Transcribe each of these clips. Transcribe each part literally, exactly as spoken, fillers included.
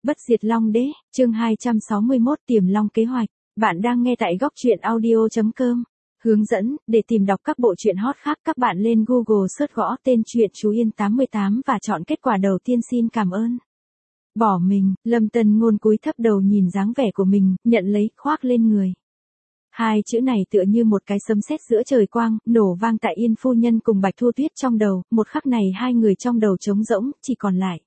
Bất diệt Long Đế, chương hai trăm sáu mươi mốt Tiềm Long Kế Hoạch. Bạn đang nghe tại góc truyện audio chấm com. Hướng dẫn, để tìm đọc các bộ truyện hot khác các bạn lên Google search gõ tên truyện Chú Yên tám mươi tám và chọn kết quả đầu tiên. Xin cảm ơn. Bỏ mình, Lâm Tân Ngôn cúi thấp đầu nhìn dáng vẻ của mình, nhận lấy, khoác lên người. Hai chữ này tựa như một cái sấm sét giữa trời quang, nổ vang tại Yên phu nhân cùng Bạch Thu Tuyết trong đầu, một khắc này hai người trong đầu trống rỗng, chỉ còn lại.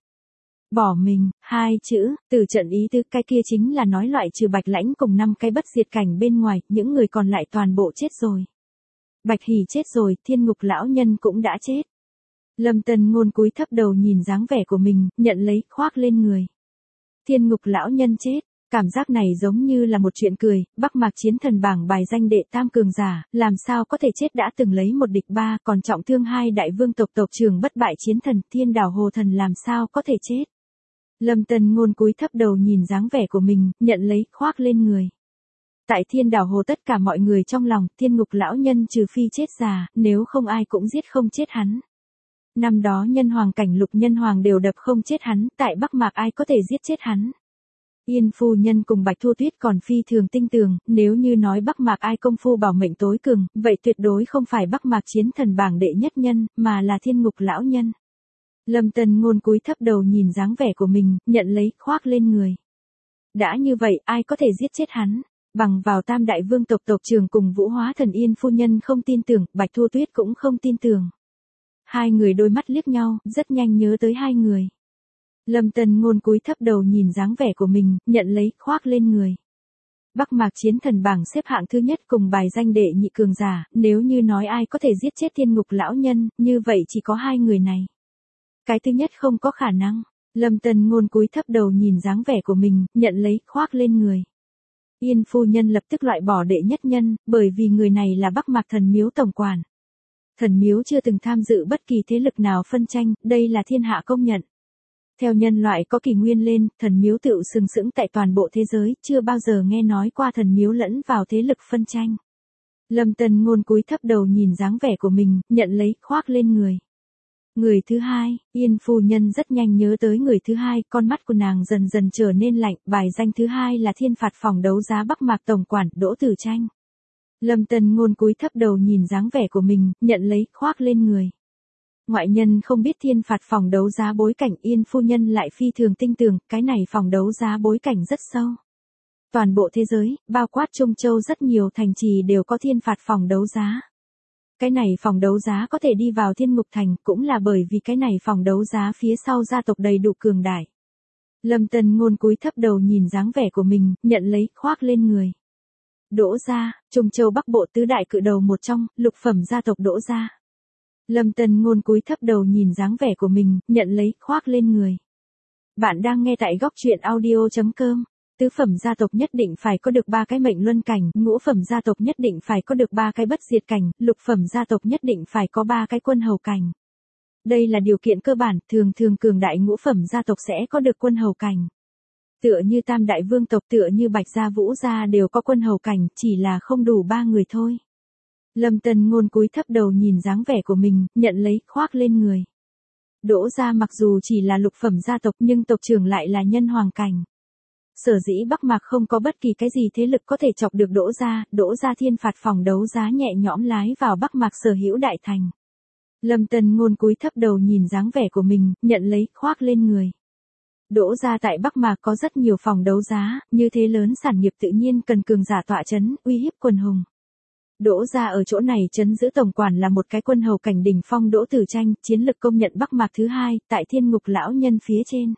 Bỏ mình, hai chữ, từ trận ý tứ cái kia chính là nói loại trừ Bạch Lãnh cùng năm cái bất diệt cảnh bên ngoài, những người còn lại toàn bộ chết rồi. Bạch Hỉ chết rồi, Thiên Ngục lão nhân cũng đã chết. Lâm Tân Ngôn cúi thấp đầu nhìn dáng vẻ của mình, nhận lấy, khoác lên người. Thiên Ngục lão nhân chết. Cảm giác này giống như là một chuyện cười, Bắc Mạc chiến thần bảng bài danh đệ tam cường giả, làm sao có thể chết đã từng lấy một địch ba, còn trọng thương hai đại vương tộc tộc trưởng bất bại chiến thần, Thiên Đảo Hồ thần làm sao có thể chết. Lâm Tân Ngôn cúi thấp đầu nhìn dáng vẻ của mình, nhận lấy, khoác lên người. Tại Thiên Đảo Hồ tất cả mọi người trong lòng, Thiên Ngục lão nhân trừ phi chết già, nếu không ai cũng giết không chết hắn. Năm đó nhân hoàng cảnh Lục Nhân Hoàng đều đập không chết hắn, tại Bắc Mạc ai có thể giết chết hắn. Yên phu nhân cùng Bạch Thu Tuyết còn phi thường tinh tường, nếu như nói Bắc Mạc ai công phu bảo mệnh tối cường, vậy tuyệt đối không phải Bắc Mạc chiến thần bảng đệ nhất nhân, mà là Thiên Ngục lão nhân. Lâm Tân Ngôn cúi thấp đầu nhìn dáng vẻ của mình, nhận lấy, khoác lên người. Đã như vậy, ai có thể giết chết hắn? Bằng vào tam đại vương tộc tộc trưởng cùng Vũ Hóa thần Yên phu nhân không tin tưởng, Bạch Thu Tuyết cũng không tin tưởng. Hai người đôi mắt liếc nhau, rất nhanh nhớ tới hai người. Lâm Tân Ngôn cúi thấp đầu nhìn dáng vẻ của mình, nhận lấy, khoác lên người. Bắc Mạc chiến thần bảng xếp hạng thứ nhất cùng bài danh đệ nhị cường giả, nếu như nói ai có thể giết chết Thiên Ngục lão nhân, như vậy chỉ có hai người này. Cái thứ nhất không có khả năng. Lâm Tân Ngôn cúi thấp đầu nhìn dáng vẻ của mình, nhận lấy, khoác lên người. Yên phu nhân lập tức loại bỏ đệ nhất nhân, bởi vì người này là Bắc Mạc thần miếu tổng quản. Thần miếu chưa từng tham dự bất kỳ thế lực nào phân tranh, đây là thiên hạ công nhận. Theo nhân loại có kỷ nguyên lên, thần miếu tựu sừng sững tại toàn bộ thế giới, chưa bao giờ nghe nói qua thần miếu lẫn vào thế lực phân tranh. Lâm Tân Ngôn cúi thấp đầu nhìn dáng vẻ của mình, nhận lấy, khoác lên người. Người thứ hai, Yên phu nhân rất nhanh nhớ tới người thứ hai, con mắt của nàng dần dần trở nên lạnh, bài danh thứ hai là thiên phạt phòng đấu giá Bắc Mạc tổng quản, Đỗ Tử Tranh. Lâm Tân Ngôn cúi thấp đầu nhìn dáng vẻ của mình, nhận lấy, khoác lên người. Ngoại nhân không biết thiên phạt phòng đấu giá bối cảnh, Yên phu nhân lại phi thường tinh tường, cái này phòng đấu giá bối cảnh rất sâu. Toàn bộ thế giới, bao quát Trung Châu rất nhiều thành trì đều có thiên phạt phòng đấu giá. Cái này phòng đấu giá có thể đi vào Thiên Ngục Thành cũng là bởi vì cái này phòng đấu giá phía sau gia tộc đầy đủ cường đại. Lâm Tân Ngôn cúi thấp đầu nhìn dáng vẻ của mình, nhận lấy, khoác lên người. Đỗ gia, Trung Châu Bắc Bộ tứ đại cự đầu một trong, lục phẩm gia tộc Đỗ gia. Lâm Tân Ngôn cúi thấp đầu nhìn dáng vẻ của mình, nhận lấy, khoác lên người. Bạn đang nghe tại góc truyện audio chấm com. Tứ phẩm gia tộc nhất định phải có được ba cái mệnh luân cảnh, ngũ phẩm gia tộc nhất định phải có được ba cái bất diệt cảnh, lục phẩm gia tộc nhất định phải có ba cái quân hầu cảnh. Đây là điều kiện cơ bản, thường thường cường đại ngũ phẩm gia tộc sẽ có được quân hầu cảnh. Tựa như tam đại vương tộc, tựa như Bạch gia Vũ gia đều có quân hầu cảnh, chỉ là không đủ ba người thôi. Lâm Tân Ngôn cúi thấp đầu nhìn dáng vẻ của mình, nhận lấy, khoác lên người. Đỗ gia mặc dù chỉ là lục phẩm gia tộc nhưng tộc trưởng lại là nhân hoàng cảnh. Sở dĩ Bắc Mạc không có bất kỳ cái gì thế lực có thể chọc được Đỗ gia, Đỗ gia thiên phạt phòng đấu giá nhẹ nhõm lái vào Bắc Mạc sở hữu đại thành. Lâm Tân Ngôn cúi thấp đầu nhìn dáng vẻ của mình, nhận lấy, khoác lên người. Đỗ gia tại Bắc Mạc có rất nhiều phòng đấu giá, như thế lớn sản nghiệp tự nhiên cần cường giả tọa chấn, uy hiếp quần hùng. Đỗ gia ở chỗ này trấn giữ tổng quản là một cái quân hầu cảnh đỉnh phong Đỗ Tử Tranh, chiến lực công nhận Bắc Mạc thứ hai, tại Thiên Ngục lão nhân phía trên.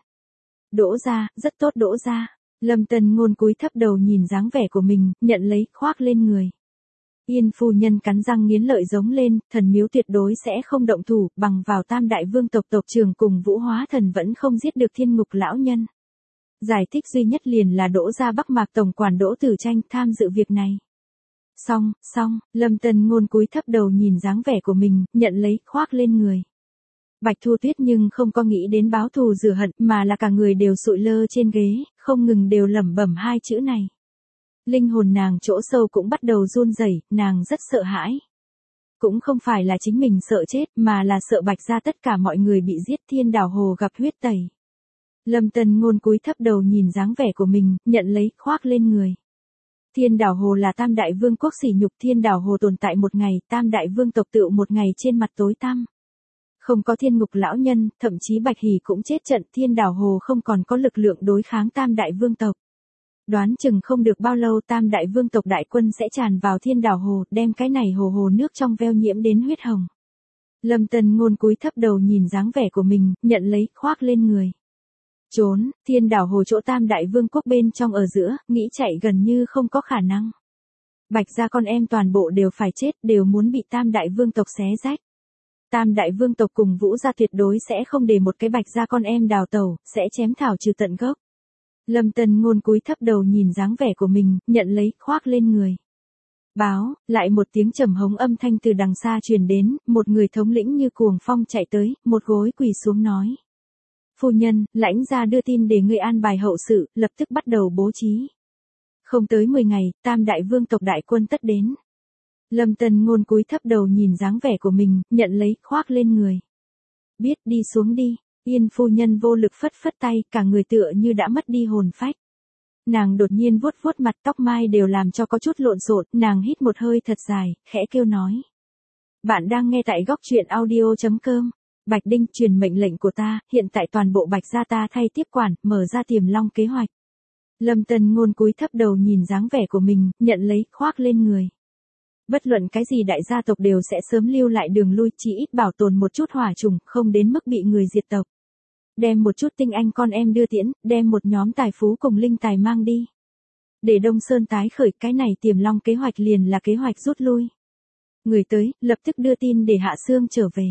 Đỗ gia, rất tốt Đỗ gia. Lâm Tân Ngôn cúi thấp đầu nhìn dáng vẻ của mình, nhận lấy, khoác lên người. Yên phu nhân cắn răng nghiến lợi giống lên, thần miếu tuyệt đối sẽ không động thủ, bằng vào tam đại vương tộc tộc trưởng cùng Vũ Hóa thần vẫn không giết được Thiên Ngục lão nhân. Giải thích duy nhất liền là Đỗ gia Bắc Mạc tổng quản Đỗ Tử Tranh tham dự việc này. Xong, xong, Lâm Tân Ngôn cúi thấp đầu nhìn dáng vẻ của mình, nhận lấy, khoác lên người. Bạch Thu Tuyết nhưng không có nghĩ đến báo thù rửa hận, mà là cả người đều sụi lơ trên ghế, không ngừng đều lẩm bẩm hai chữ này. Linh hồn nàng chỗ sâu cũng bắt đầu run rẩy, nàng rất sợ hãi. Cũng không phải là chính mình sợ chết, mà là sợ Bạch gia tất cả mọi người bị giết, Thiên Đảo Hồ gặp huyết tẩy. Lâm Tân Ngôn cúi thấp đầu nhìn dáng vẻ của mình, nhận lấy, khoác lên người. Thiên Đảo Hồ là tam đại vương quốc sỉ nhục, Thiên Đảo Hồ tồn tại một ngày, tam đại vương tộc tựu một ngày trên mặt tối tăm. Không có thiên ngục lão nhân, thậm chí Bạch Hỉ cũng chết trận, Thiên Đảo Hồ không còn có lực lượng đối kháng tam đại vương tộc. Đoán chừng không được bao lâu tam đại vương tộc đại quân sẽ tràn vào Thiên Đảo Hồ, đem cái này hồ hồ nước trong veo nhiễm đến huyết hồng. Lâm Tân Ngôn cúi thấp đầu nhìn dáng vẻ của mình, nhận lấy, khoác lên người. Trốn, Thiên Đảo Hồ chỗ tam đại vương quốc bên trong ở giữa, nghĩ chạy gần như không có khả năng. Bạch gia con em toàn bộ đều phải chết, đều muốn bị tam đại vương tộc xé rách. Tam đại vương tộc cùng Vũ gia tuyệt đối sẽ không để một cái Bạch gia con em đào tẩu, sẽ chém thảo trừ tận gốc. Lâm Tân Ngôn cúi thấp đầu nhìn dáng vẻ của mình, nhận lấy, khoác lên người. Báo, lại một tiếng trầm hống âm thanh từ đằng xa truyền đến, một người thống lĩnh như cuồng phong chạy tới, một gối quỳ xuống nói. Phu nhân, lãnh gia đưa tin để ngươi an bài hậu sự, lập tức bắt đầu bố trí. Không tới mười ngày, tam đại vương tộc đại quân tất đến. Lâm Tân Ngôn cúi thấp đầu nhìn dáng vẻ của mình, nhận lấy, khoác lên người. Biết, đi xuống đi. Yên phu nhân vô lực phất phất tay, cả người tựa như đã mất đi hồn phách. Nàng đột nhiên vuốt vuốt mặt, tóc mai đều làm cho có chút lộn xộn, nàng hít một hơi thật dài, khẽ kêu nói. Bạn đang nghe tại góc truyện audio chấm com. Bạch Đinh, truyền mệnh lệnh của ta, hiện tại toàn bộ Bạch gia ta thay tiếp quản, mở ra Tiềm Long kế hoạch. Lâm Tân Ngôn cúi thấp đầu nhìn dáng vẻ của mình, nhận lấy, khoác lên người. Bất luận cái gì đại gia tộc đều sẽ sớm lưu lại đường lui, chỉ ít bảo tồn một chút hỏa trùng, không đến mức bị người diệt tộc. Đem một chút tinh anh con em đưa tiễn, đem một nhóm tài phú cùng linh tài mang đi. Để Đông Sơn tái khởi, cái này Tiềm Long kế hoạch liền là kế hoạch rút lui. Người tới, lập tức đưa tin để Hạ Sương trở về.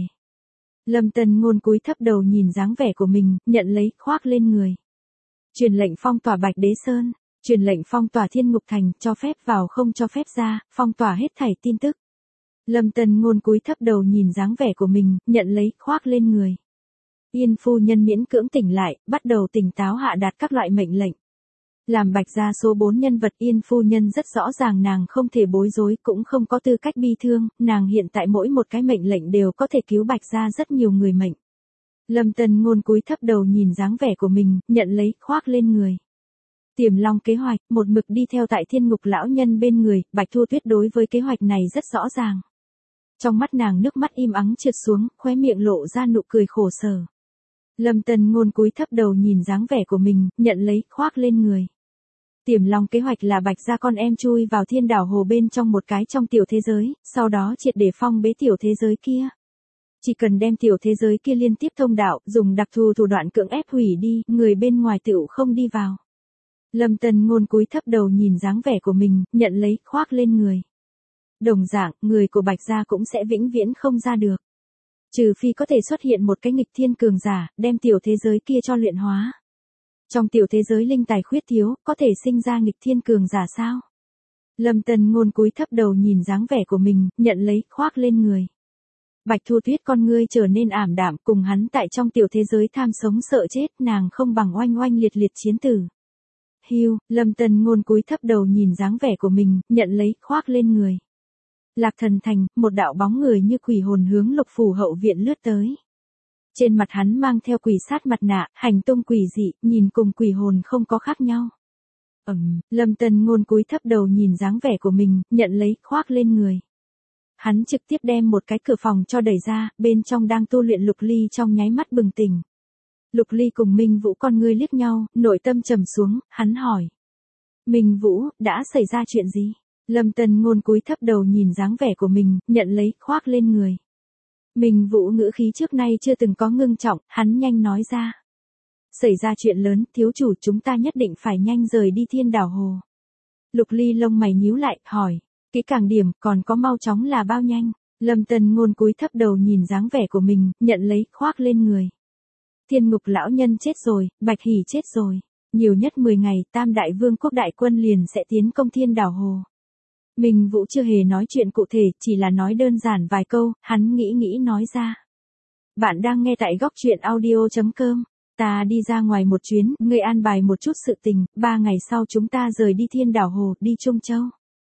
Lâm Tân Ngôn cúi thấp đầu nhìn dáng vẻ của mình, nhận lấy, khoác lên người. Truyền lệnh phong tỏa Bạch Đế Sơn, truyền lệnh phong tỏa Thiên Ngục Thành, cho phép vào không cho phép ra, phong tỏa hết thảy tin tức. Lâm Tân Ngôn cúi thấp đầu nhìn dáng vẻ của mình, nhận lấy, khoác lên người. Yên phu nhân miễn cưỡng tỉnh lại, bắt đầu tỉnh táo hạ đạt các loại mệnh lệnh. Làm Bạch gia số bốn nhân vật, Yên phu nhân rất rõ ràng nàng không thể bối rối, cũng không có tư cách bi thương, nàng hiện tại mỗi một cái mệnh lệnh đều có thể cứu Bạch gia rất nhiều người mệnh. Lâm Tân Ngôn cúi thấp đầu nhìn dáng vẻ của mình, nhận lấy, khoác lên người. Tiềm Long kế hoạch, một mực đi theo tại Thiên Ngục lão nhân bên người, Bạch Thu Tuyết đối với kế hoạch này rất rõ ràng. Trong mắt nàng nước mắt im ắng trượt xuống, khóe miệng lộ ra nụ cười khổ sở. Lâm Tân Ngôn cúi thấp đầu nhìn dáng vẻ của mình, nhận lấy, khoác lên người. Tiềm Long kế hoạch là Bạch gia con em chui vào Thiên Đảo Hồ bên trong một cái trong tiểu thế giới, sau đó triệt để phong bế tiểu thế giới kia. Chỉ cần đem tiểu thế giới kia liên tiếp thông đạo, dùng đặc thù thủ đoạn cưỡng ép hủy đi, người bên ngoài tựu không đi vào. Lâm Tân Ngôn cúi thấp đầu nhìn dáng vẻ của mình, nhận lấy, khoác lên người. Đồng dạng, người của Bạch gia cũng sẽ vĩnh viễn không ra được. Trừ phi có thể xuất hiện một cái nghịch thiên cường giả, đem tiểu thế giới kia cho luyện hóa. Trong tiểu thế giới linh tài khuyết thiếu, có thể sinh ra nghịch thiên cường giả sao? Lâm Tân Ngôn cúi thấp đầu nhìn dáng vẻ của mình, nhận lấy, khoác lên người. Bạch Thu Tuyết con ngươi trở nên ảm đạm, cùng hắn tại trong tiểu thế giới tham sống sợ chết, nàng không bằng oanh oanh liệt liệt chiến tử. Hiu, Lâm Tân Ngôn cúi thấp đầu nhìn dáng vẻ của mình, nhận lấy, khoác lên người. Lạc Thần Thành, một đạo bóng người như quỷ hồn hướng Lục phủ hậu viện lướt tới. Trên mặt hắn mang theo quỷ sát mặt nạ, hành tung quỷ dị, nhìn cùng quỷ hồn không có khác nhau. Ừm, Lâm Tân Ngôn cúi thấp đầu nhìn dáng vẻ của mình, nhận lấy, khoác lên người. Hắn trực tiếp đem một cái cửa phòng cho đẩy ra, bên trong đang tu luyện Lục Ly trong nháy mắt bừng tỉnh. Lục Ly cùng Minh Vũ con ngươi liếc nhau, nội tâm trầm xuống, hắn hỏi. Minh Vũ, đã xảy ra chuyện gì? Lâm Tân Ngôn cúi thấp đầu nhìn dáng vẻ của mình, nhận lấy, khoác lên người. Minh Vũ ngữ khí trước nay chưa từng có ngưng trọng, hắn nhanh nói ra. Xảy ra chuyện lớn, thiếu chủ, chúng ta nhất định phải nhanh rời đi Thiên Đảo Hồ. Lục Ly lông mày nhíu lại, hỏi. Kỹ càng điểm, còn có mau chóng là bao nhanh? Lâm Tân Ngôn cúi thấp đầu nhìn dáng vẻ của mình, nhận lấy, khoác lên người. Thiên Ngục lão nhân chết rồi, Bạch Hỉ chết rồi. Nhiều nhất mười ngày, tam đại vương quốc đại quân liền sẽ tiến công Thiên Đảo Hồ. Minh Vũ chưa hề nói chuyện cụ thể, chỉ là nói đơn giản vài câu, hắn nghĩ nghĩ nói ra. Bạn đang nghe tại góc truyện audio chấm com. Ta đi ra ngoài một chuyến, ngươi an bài một chút sự tình, ba ngày sau chúng ta rời đi Thiên Đảo Hồ, đi Trung Châu.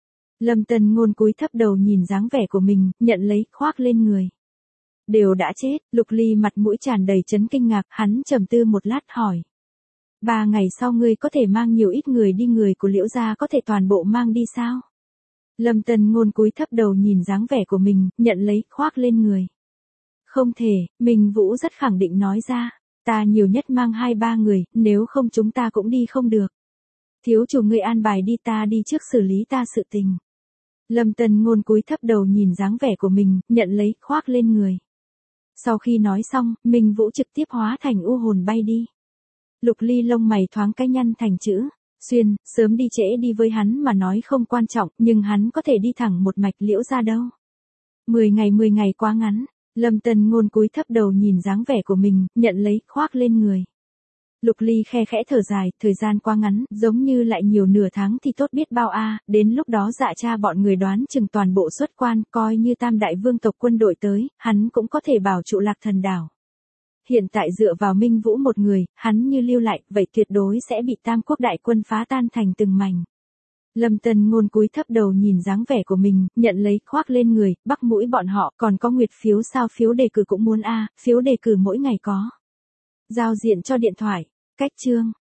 Lâm Tân Ngôn cúi thấp đầu nhìn dáng vẻ của mình, nhận lấy, khoác lên người. Đều đã chết, Lục Ly mặt mũi tràn đầy chấn kinh ngạc, hắn trầm tư một lát hỏi. Ba ngày sau ngươi có thể mang nhiều ít người đi, người của Liễu gia có thể toàn bộ mang đi sao? Lâm Tân Ngôn cúi thấp đầu nhìn dáng vẻ của mình, nhận lấy, khoác lên người. Không thể, Minh Vũ rất khẳng định nói ra. Ta nhiều nhất mang hai ba người, nếu không chúng ta cũng đi không được. Thiếu chủ ngươi an bài đi, ta đi trước xử lý ta sự tình. Lâm Tân Ngôn cúi thấp đầu nhìn dáng vẻ của mình, nhận lấy, khoác lên người. Sau khi nói xong, Minh Vũ trực tiếp hóa thành u hồn bay đi. Lục Ly lông mày thoáng cái nhăn thành chữ xuyên, sớm đi trễ đi với hắn mà nói không quan trọng, nhưng hắn có thể đi thẳng một mạch Liễu gia đâu. Mười ngày mười ngày quá ngắn, Lâm Tân Ngôn cúi thấp đầu nhìn dáng vẻ của mình, nhận lấy, khoác lên người. Lục Ly khe khẽ thở dài, thời gian quá ngắn, giống như lại nhiều nửa tháng thì tốt biết bao a, đến lúc đó Dạ cha bọn người đoán chừng toàn bộ xuất quan, coi như tam đại vương tộc quân đội tới, hắn cũng có thể bảo trụ Lạc Thần đảo. Hiện tại dựa vào Minh Vũ một người, hắn như lưu lại, vậy tuyệt đối sẽ bị tam quốc đại quân phá tan thành từng mảnh. Lâm Tân Ngôn cúi thấp đầu nhìn dáng vẻ của mình, nhận lấy, khoác lên người, bắc mũi bọn họ, còn có nguyệt phiếu sao, phiếu đề cử cũng muốn a, phiếu đề cử mỗi ngày có. Giao diện cho điện thoại, cách chương.